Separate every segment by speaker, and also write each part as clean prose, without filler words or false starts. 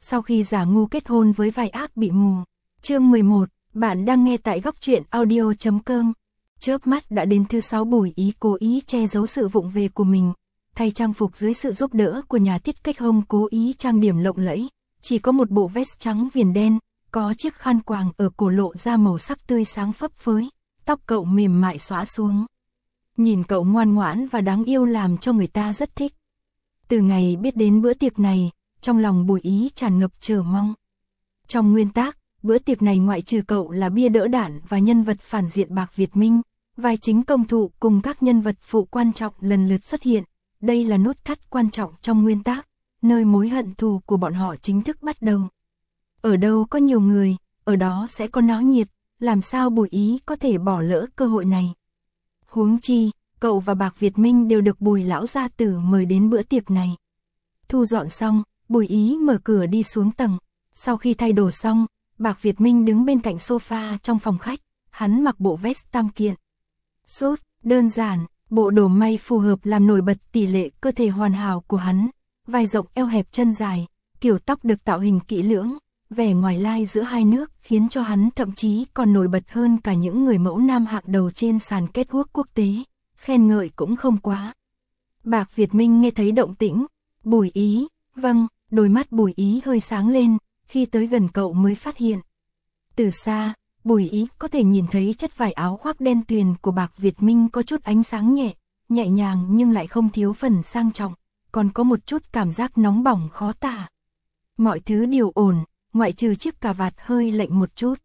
Speaker 1: sau khi giả ngu kết hôn với vai ác bị mù. Chương 11, bạn đang nghe tại góc truyện audio.com. Chớp mắt đã đến thứ 6, Bùi Ý cố ý che giấu sự vụng về của mình, thay trang phục dưới sự giúp đỡ của nhà thiết kế home, cố ý trang điểm lộng lẫy, chỉ có một bộ vest trắng viền đen, có chiếc khăn quàng ở cổ lộ ra màu sắc tươi sáng phấp phới, tóc cậu mềm mại xõa xuống. Nhìn cậu ngoan ngoãn và đáng yêu làm cho người ta rất thích. Từ ngày biết đến bữa tiệc này, trong lòng Bùi Ý tràn ngập chờ mong. Trong nguyên tắc, bữa tiệc này ngoại trừ cậu là bia đỡ đạn và nhân vật phản diện Bạc Việt Minh, vai chính công thụ cùng các nhân vật phụ quan trọng lần lượt xuất hiện. Đây là nút thắt quan trọng trong nguyên tắc, nơi mối hận thù của bọn họ chính thức bắt đầu. Ở đâu có nhiều người, ở đó sẽ có náo nhiệt, làm sao Bùi Ý có thể bỏ lỡ cơ hội này. Huống chi, cậu và Bạc Việt Minh đều được Bùi lão gia tử mời đến bữa tiệc này. Thu dọn xong, Bùi Ý mở cửa đi xuống tầng. Sau khi thay đồ xong, Bạc Việt Minh đứng bên cạnh sofa trong phòng khách, hắn mặc bộ vest tam kiện. Sút, đơn giản, bộ đồ may phù hợp làm nổi bật tỷ lệ cơ thể hoàn hảo của hắn, vai rộng eo hẹp chân dài, kiểu tóc được tạo hình kỹ lưỡng, vẻ ngoài lai giữa hai nước khiến cho hắn thậm chí còn nổi bật hơn cả những người mẫu nam hạng đầu trên sàn catwalk quốc tế, khen ngợi cũng không quá. Bạc Việt Minh nghe thấy động tĩnh, Bùi Ý, vâng, đôi mắt Bùi Ý hơi sáng lên, khi tới gần cậu mới phát hiện. Từ xa, Bùi Ý có thể nhìn thấy chất vải áo khoác đen tuyền của Bạc Việt Minh có chút ánh sáng nhẹ, nhẹ nhàng nhưng lại không thiếu phần sang trọng, còn có một chút cảm giác nóng bỏng khó tả. Mọi thứ đều ổn, ngoại trừ chiếc cà vạt hơi lệch một chút.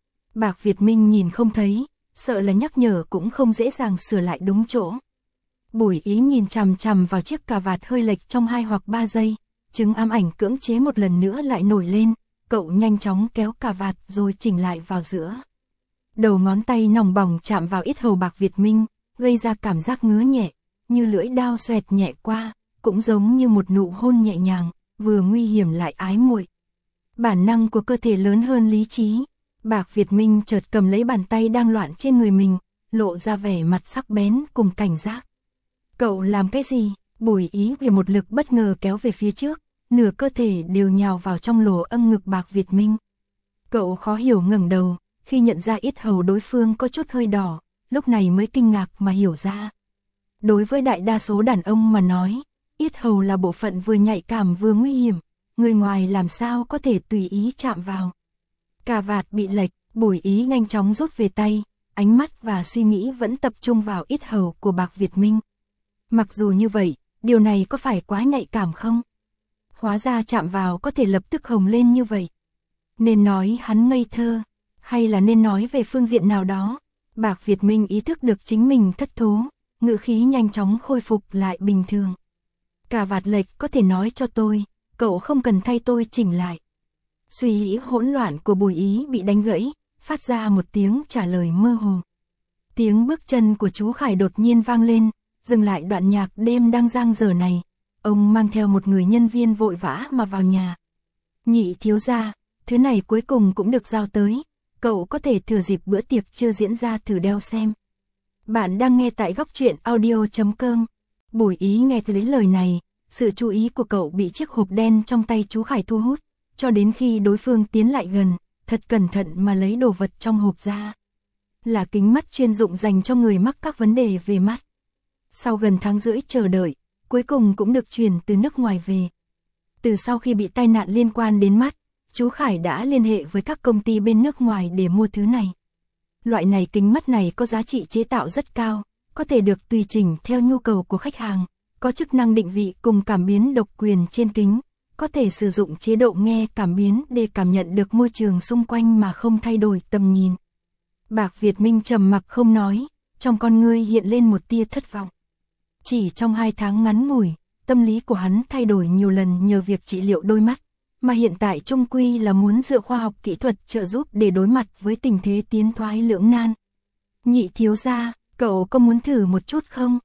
Speaker 1: Bạc Việt Minh nhìn không thấy, sợ là nhắc nhở cũng không dễ dàng sửa lại đúng chỗ. Bùi Ý nhìn chằm chằm vào chiếc cà vạt hơi lệch trong 2 hoặc 3 giây, chứng ám ảnh cưỡng chế một lần nữa lại nổi lên, cậu nhanh chóng kéo cà vạt rồi chỉnh lại vào giữa. Đầu ngón tay nóng bỏng chạm vào yết hầu Bạc Việt Minh, gây ra cảm giác ngứa nhẹ, như lưỡi dao xoẹt nhẹ qua, cũng giống như một nụ hôn nhẹ nhàng, vừa nguy hiểm lại ái muội. Bản năng của cơ thể lớn hơn lý trí, Bạc Việt Minh chợt cầm lấy bàn tay đang loạn trên người mình, lộ ra vẻ mặt sắc bén cùng cảnh giác. Cậu làm cái gì? Bùi Ý vì một lực bất ngờ kéo về phía trước, nửa cơ thể đều nhào vào trong lỗ âm ngực Bạc Việt Minh. Cậu khó hiểu ngẩng đầu, khi nhận ra yết hầu đối phương có chút hơi đỏ, lúc này mới kinh ngạc mà hiểu ra. Đối với đại đa số đàn ông mà nói, yết hầu là bộ phận vừa nhạy cảm vừa nguy hiểm, người ngoài làm sao có thể tùy ý chạm vào. Cà vạt bị lệch, Bùi Ý nhanh chóng rút về tay, ánh mắt và suy nghĩ vẫn tập trung vào yết hầu của Bạc Việt Minh. Mặc dù như vậy, điều này có phải quá nhạy cảm không? Hóa ra chạm vào có thể lập tức hồng lên như vậy. Nên nói hắn ngây thơ, hay là nên nói về phương diện nào đó? Bạc Việt Minh ý thức được chính mình thất thố, ngữ khí nhanh chóng khôi phục lại bình thường. Cà vạt lệch có thể nói cho tôi, cậu không cần thay tôi chỉnh lại. Suy nghĩ hỗn loạn của Bùi Ý bị đánh gãy, phát ra một tiếng trả lời mơ hồ. Tiếng bước chân của chú Khải đột nhiên vang lên, dừng lại đoạn nhạc đêm đang dang dở này. Ông mang theo một người nhân viên vội vã mà vào nhà. Nhị thiếu gia, thứ này cuối cùng cũng được giao tới, cậu có thể thừa dịp bữa tiệc chưa diễn ra thử đeo xem. Bạn đang nghe tại góc truyện audio.com. Bùi Ý nghe thấy lời này, sự chú ý của cậu bị chiếc hộp đen trong tay chú Khải thu hút, cho đến khi đối phương tiến lại gần, thật cẩn thận mà lấy đồ vật trong hộp ra. Là kính mắt chuyên dụng dành cho người mắc các vấn đề về mắt. Sau gần tháng rưỡi chờ đợi, cuối cùng cũng được chuyển từ nước ngoài về. Từ sau khi bị tai nạn liên quan đến mắt, chú Khải đã liên hệ với các công ty bên nước ngoài để mua thứ này. Loại này kính mắt này có giá trị chế tạo rất cao, có thể được tùy chỉnh theo nhu cầu của khách hàng, có chức năng định vị cùng cảm biến độc quyền trên kính, có thể sử dụng chế độ nghe cảm biến để cảm nhận được môi trường xung quanh mà không thay đổi tầm nhìn. Bạc Việt Minh trầm mặc không nói, trong con ngươi hiện lên một tia thất vọng. Chỉ trong 2 tháng ngắn ngủi, tâm lý của hắn thay đổi nhiều lần nhờ việc trị liệu đôi mắt, mà hiện tại chung quy là muốn dựa khoa học kỹ thuật trợ giúp để đối mặt với tình thế tiến thoái lưỡng nan. Nhị thiếu gia, cậu có muốn thử một chút không?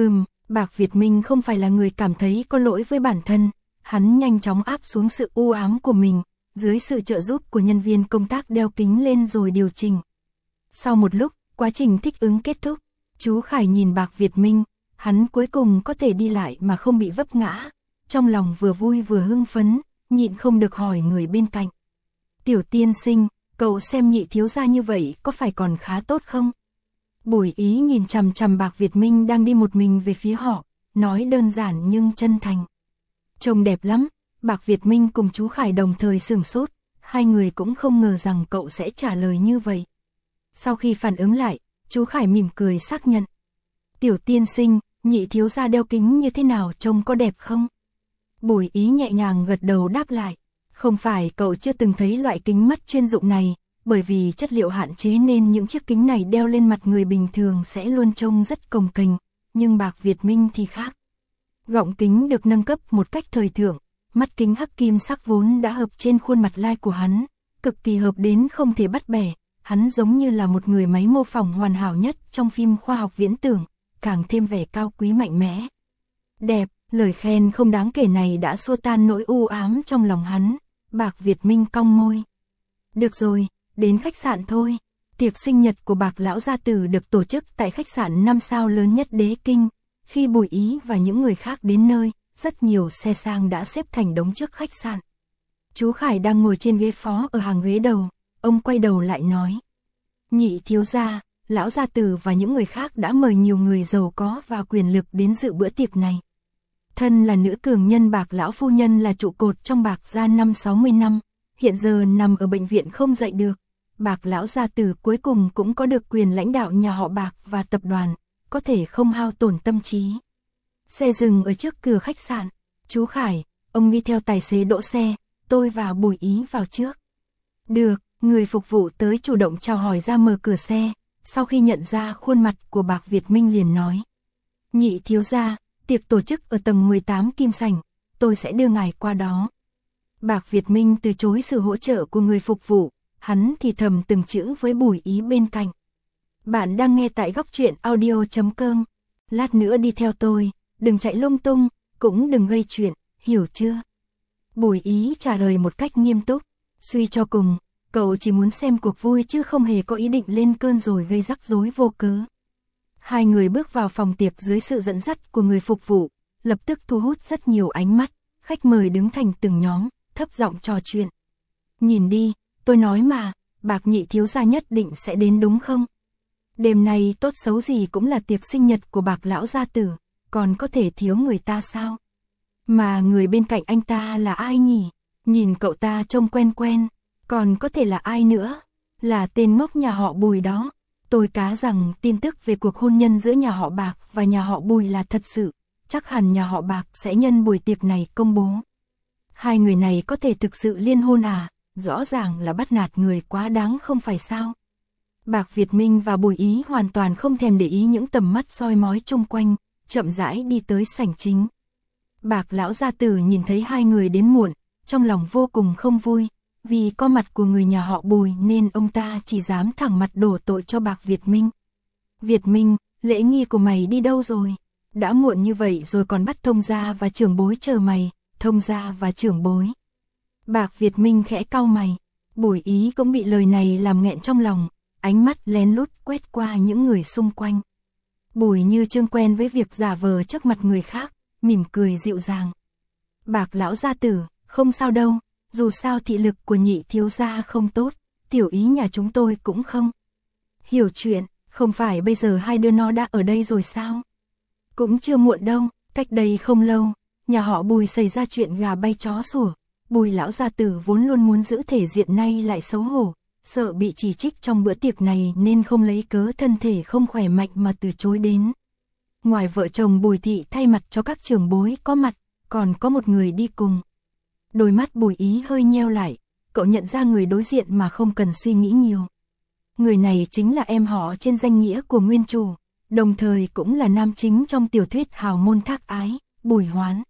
Speaker 1: Bạc Việt Minh không phải là người cảm thấy có lỗi với bản thân, hắn nhanh chóng áp xuống sự u ám của mình, dưới sự trợ giúp của nhân viên công tác đeo kính lên rồi điều chỉnh. Sau một lúc, quá trình thích ứng kết thúc, chú Khải nhìn Bạc Việt Minh, hắn cuối cùng có thể đi lại mà không bị vấp ngã, trong lòng vừa vui vừa hưng phấn, nhịn không được hỏi người bên cạnh. Tiểu tiên sinh, cậu xem Nhị thiếu gia như vậy có phải còn khá tốt không? Bùi Ý nhìn chằm chằm Bạc Việt Minh đang đi một mình về phía họ, nói đơn giản nhưng chân thành. Trông đẹp lắm. Bạc Việt Minh cùng chú Khải đồng thời sửng sốt, hai người cũng không ngờ rằng cậu sẽ trả lời như vậy. Sau khi phản ứng lại, chú Khải mỉm cười xác nhận. Tiểu tiên sinh, Nhị thiếu gia đeo kính như thế nào, trông có đẹp không? Bùi Ý nhẹ nhàng gật đầu đáp lại. Không phải cậu chưa từng thấy loại kính mắt chuyên dụng này, bởi vì chất liệu hạn chế nên những chiếc kính này đeo lên mặt người bình thường sẽ luôn trông rất cồng kềnh, nhưng Bạc Việt Minh thì khác. Gọng kính được nâng cấp một cách thời thượng, mắt kính hắc kim sắc vốn đã hợp trên khuôn mặt lai của hắn, cực kỳ hợp đến không thể bắt bẻ, hắn giống như là một người máy mô phỏng hoàn hảo nhất trong phim khoa học viễn tưởng, càng thêm vẻ cao quý mạnh mẽ. Đẹp, lời khen không đáng kể này đã xua tan nỗi u ám trong lòng hắn. Bạc Việt Minh cong môi. Được rồi, đến khách sạn thôi. Tiệc sinh nhật của Bạc lão gia tử được tổ chức tại khách sạn 5 sao lớn nhất Đế Kinh. Khi Bùi Ý và những người khác đến nơi, rất nhiều xe sang đã xếp thành đống trước khách sạn. Chú Khải đang ngồi trên ghế phó ở hàng ghế đầu, ông quay đầu lại nói. Nhị thiếu gia, lão gia tử và những người khác đã mời nhiều người giàu có và quyền lực đến dự bữa tiệc này. Thân là nữ cường nhân Bạc lão phu nhân là trụ cột trong Bạc gia 60 năm, hiện giờ nằm ở bệnh viện không dậy được. Bạc lão gia tử cuối cùng cũng có được quyền lãnh đạo nhà họ Bạc và tập đoàn, có thể không hao tổn tâm trí. Xe dừng ở trước cửa khách sạn. Chú Khải, ông đi theo tài xế đỗ xe, tôi và Bùi Ý vào trước. Được, người phục vụ tới chủ động chào hỏi ra mở cửa xe, sau khi nhận ra khuôn mặt của Bạc Việt Minh liền nói. Nhị thiếu gia, tiệc tổ chức ở tầng 18 Kim Sảnh, tôi sẽ đưa ngài qua đó. Bạc Việt Minh từ chối sự hỗ trợ của người phục vụ, hắn thì thầm từng chữ với Bùi Ý bên cạnh. Bạn đang nghe tại Góc Truyện Audio.com. Lát nữa đi theo tôi, đừng chạy lung tung, cũng đừng gây chuyện, hiểu chưa? Bùi Ý trả lời một cách nghiêm túc, suy cho cùng, cậu chỉ muốn xem cuộc vui chứ không hề có ý định lên cơn rồi gây rắc rối vô cớ. Hai người bước vào phòng tiệc dưới sự dẫn dắt của người phục vụ, lập tức thu hút rất nhiều ánh mắt, khách mời đứng thành từng nhóm, thấp giọng trò chuyện. Nhìn đi, tôi nói mà, Bạc nhị thiếu gia nhất định sẽ đến đúng không? Đêm nay tốt xấu gì cũng là tiệc sinh nhật của Bạc lão gia tử, còn có thể thiếu người ta sao? Mà người bên cạnh anh ta là ai nhỉ? Nhìn cậu ta trông quen quen, còn có thể là ai nữa? Là tên ngốc nhà họ Bùi đó. Tôi cá rằng tin tức về cuộc hôn nhân giữa nhà họ Bạc và nhà họ Bùi là thật sự, chắc hẳn nhà họ Bạc sẽ nhân buổi tiệc này công bố. Hai người này có thể thực sự liên hôn à? Rõ ràng là bắt nạt người quá đáng không phải sao? Bạc Việt Minh và Bùi Ý hoàn toàn không thèm để ý những tầm mắt soi mói chung quanh, chậm rãi đi tới sảnh chính. Bạc lão gia tử nhìn thấy hai người đến muộn, trong lòng vô cùng không vui, vì có mặt của người nhà họ Bùi nên ông ta chỉ dám thẳng mặt đổ tội cho Bạc Việt Minh. Việt Minh, lễ nghi của mày đi đâu rồi? Đã muộn như vậy rồi còn bắt thông gia và trưởng bối chờ mày, thông gia và trưởng bối. Bạc Việt Minh khẽ cau mày, Bùi Ý cũng bị lời này làm nghẹn trong lòng, ánh mắt lén lút quét qua những người xung quanh. Bùi Như Chương quen với việc giả vờ trước mặt người khác, mỉm cười dịu dàng. Bạc lão gia tử, không sao đâu, dù sao thị lực của nhị thiếu gia không tốt, tiểu Ý nhà chúng tôi cũng không. Hiểu chuyện, không phải bây giờ hai đứa nó đã ở đây rồi sao? Cũng chưa muộn đâu, cách đây không lâu, nhà họ Bùi xảy ra chuyện gà bay chó sủa. Bùi lão gia tử vốn luôn muốn giữ thể diện nay lại xấu hổ, sợ bị chỉ trích trong bữa tiệc này nên không lấy cớ thân thể không khỏe mạnh mà từ chối đến. Ngoài vợ chồng Bùi thị thay mặt cho các trưởng bối có mặt, còn có một người đi cùng. Đôi mắt Bùi Ý hơi nheo lại, cậu nhận ra người đối diện mà không cần suy nghĩ nhiều. Người này chính là em họ trên danh nghĩa của nguyên chủ, đồng thời cũng là nam chính trong tiểu thuyết hào môn thác ái, Bùi Hoán.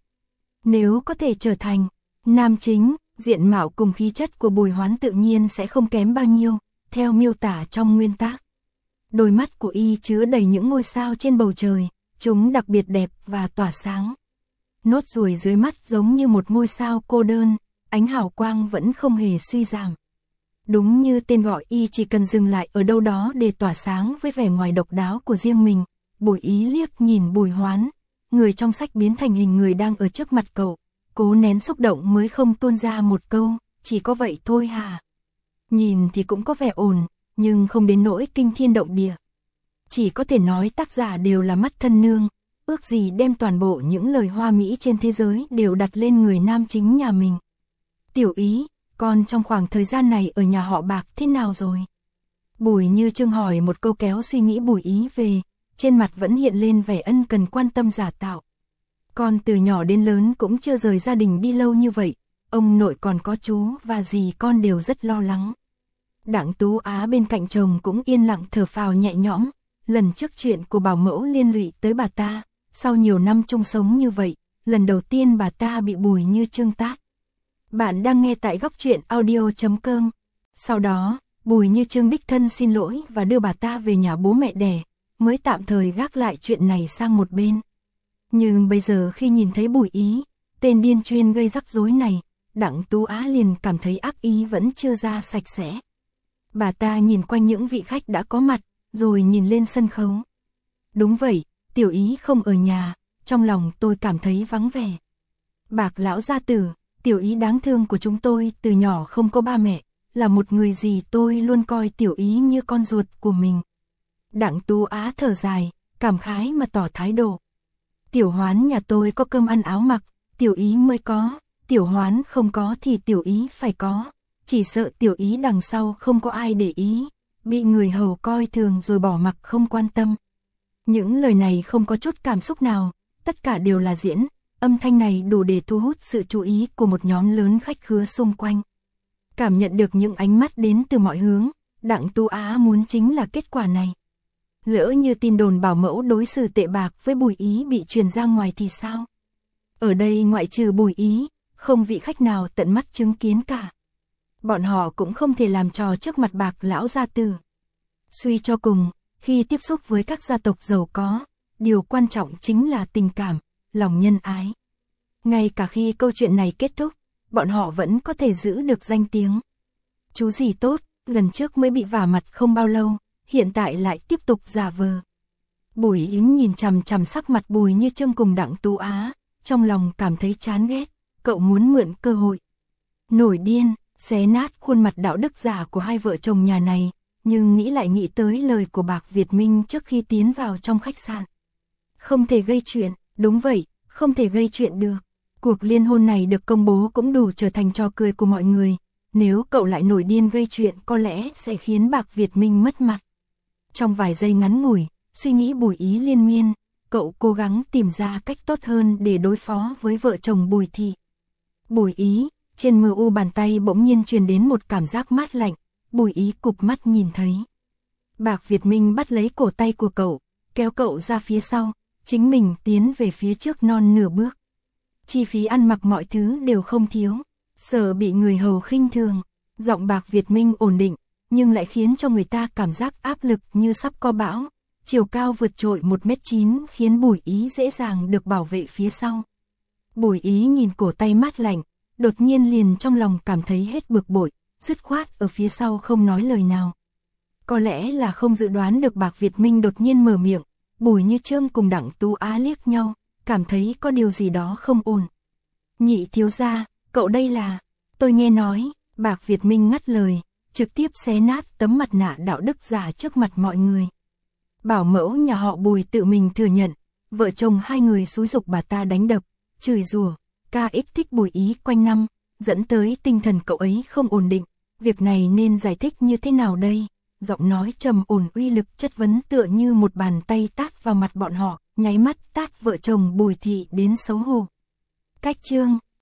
Speaker 1: Nếu có thể trở thành nam chính, diện mạo cùng khí chất của Bùi Hoán tự nhiên sẽ không kém bao nhiêu, theo miêu tả trong nguyên tác. Đôi mắt của y chứa đầy những ngôi sao trên bầu trời, chúng đặc biệt đẹp và tỏa sáng. Nốt ruồi dưới mắt giống như một ngôi sao cô đơn, ánh hào quang vẫn không hề suy giảm. Đúng như tên gọi, y chỉ cần dừng lại ở đâu đó để tỏa sáng với vẻ ngoài độc đáo của riêng mình. Bùi Ý liếc nhìn Bùi Hoán, người trong sách biến thành hình người đang ở trước mặt cậu, cố nén xúc động mới không tuôn ra một câu, chỉ có vậy thôi hả? Nhìn thì cũng có vẻ ổn, nhưng không đến nỗi kinh thiên động địa. Chỉ có thể nói tác giả đều là mắt thân nương, ước gì đem toàn bộ những lời hoa mỹ trên thế giới đều đặt lên người nam chính nhà mình. Tiểu Ý, con trong khoảng thời gian này ở nhà họ Bạc thế nào rồi? Bùi Như Chương hỏi một câu kéo suy nghĩ Bùi Ý về, trên mặt vẫn hiện lên vẻ ân cần quan tâm giả tạo. Con từ nhỏ đến lớn cũng chưa rời gia đình đi lâu như vậy, ông nội còn có chú và dì con đều rất lo lắng. Đặng Tú Á bên cạnh chồng cũng yên lặng thở phào nhẹ nhõm, lần trước chuyện của bảo mẫu liên lụy tới bà ta, sau nhiều năm chung sống như vậy, lần đầu tiên bà ta bị Bùi Như Chương tát. Bạn đang nghe tại góc truyện audio.com. Sau đó, Bùi Như Chương đích thân xin lỗi và đưa bà ta về nhà bố mẹ đẻ, mới tạm thời gác lại chuyện này sang một bên. Nhưng bây giờ khi nhìn thấy Bùi Ý, tên điên chuyên gây rắc rối này, Đặng Tú Á liền cảm thấy ác ý vẫn chưa ra sạch sẽ. Bà ta nhìn quanh những vị khách đã có mặt, rồi nhìn lên sân khấu. Đúng vậy, Tiểu Ý không ở nhà, trong lòng tôi cảm thấy vắng vẻ. Bạc lão gia tử, Tiểu Ý đáng thương của chúng tôi từ nhỏ không có ba mẹ, là một người gì tôi luôn coi Tiểu Ý như con ruột của mình. Đặng Tú Á thở dài, cảm khái mà tỏ thái độ. Tiểu Hoán nhà tôi có cơm ăn áo mặc, Tiểu Ý mới có, Tiểu Hoán không có thì Tiểu Ý phải có, chỉ sợ Tiểu Ý đằng sau không có ai để ý, bị người hầu coi thường rồi bỏ mặc không quan tâm. Những lời này không có chút cảm xúc nào, tất cả đều là diễn, âm thanh này đủ để thu hút sự chú ý của một nhóm lớn khách khứa xung quanh. Cảm nhận được những ánh mắt đến từ mọi hướng, Đặng Tú Á muốn chính là kết quả này. Lỡ như tin đồn bảo mẫu đối xử tệ bạc với Bùi Ý bị truyền ra ngoài thì sao? Ở đây ngoại trừ Bùi Ý, không vị khách nào tận mắt chứng kiến cả. Bọn họ cũng không thể làm trò trước mặt Bạc lão gia tử. Suy cho cùng, khi tiếp xúc với các gia tộc giàu có, điều quan trọng chính là tình cảm, lòng nhân ái. Ngay cả khi câu chuyện này kết thúc, bọn họ vẫn có thể giữ được danh tiếng. Chú gì tốt, lần trước mới bị vả mặt không bao lâu, hiện tại lại tiếp tục giả vờ. Bùi Ý nhìn chằm chằm sắc mặt Bùi Như Chương cùng Đặng Tú Á, trong lòng cảm thấy chán ghét, cậu muốn mượn cơ hội. Nổi điên, xé nát khuôn mặt đạo đức giả của hai vợ chồng nhà này, nhưng nghĩ lại nghĩ tới lời của Bạc Việt Minh trước khi tiến vào trong khách sạn. Không thể gây chuyện, đúng vậy, không thể gây chuyện được. Cuộc liên hôn này được công bố cũng đủ trở thành trò cười của mọi người, nếu cậu lại nổi điên gây chuyện có lẽ sẽ khiến Bạc Việt Minh mất mặt. Trong vài giây ngắn ngủi, suy nghĩ Bùi Ý liên miên, cậu cố gắng tìm ra cách tốt hơn để đối phó với vợ chồng Bùi Thị. Bùi Ý, trên mờ u bàn tay bỗng nhiên truyền đến một cảm giác mát lạnh, Bùi Ý cụp mắt nhìn thấy. Bạc Việt Minh bắt lấy cổ tay của cậu, kéo cậu ra phía sau, chính mình tiến về phía trước non nửa bước. Chi phí ăn mặc mọi thứ đều không thiếu, sợ bị người hầu khinh thường, giọng Bạc Việt Minh ổn định, nhưng lại khiến cho người ta cảm giác áp lực như sắp có bão, chiều cao vượt trội 1m9 khiến Bùi Ý dễ dàng được bảo vệ phía sau. Bùi Ý nhìn cổ tay mát lạnh, đột nhiên liền trong lòng cảm thấy hết bực bội, dứt khoát ở phía sau không nói lời nào. Có lẽ là không dự đoán được Bạc Việt Minh đột nhiên mở miệng, Bùi Như Chương cùng Đặng Tú Á liếc nhau, cảm thấy có điều gì đó không ổn. Nhị thiếu gia, cậu đây là, tôi nghe nói, Bạc Việt Minh ngắt lời, trực tiếp xé nát tấm mặt nạ đạo đức giả trước mặt mọi người. Bảo mẫu nhà họ Bùi tự mình thừa nhận, vợ chồng hai người xúi giục bà ta đánh đập, chửi rủa, KX thích Bùi Ý quanh năm, dẫn tới tinh thần cậu ấy không ổn định. Việc này nên giải thích như thế nào đây? Giọng nói trầm ổn uy lực chất vấn tựa như một bàn tay tát vào mặt bọn họ, nháy mắt tát vợ chồng Bùi Thị đến xấu hổ. Cách chương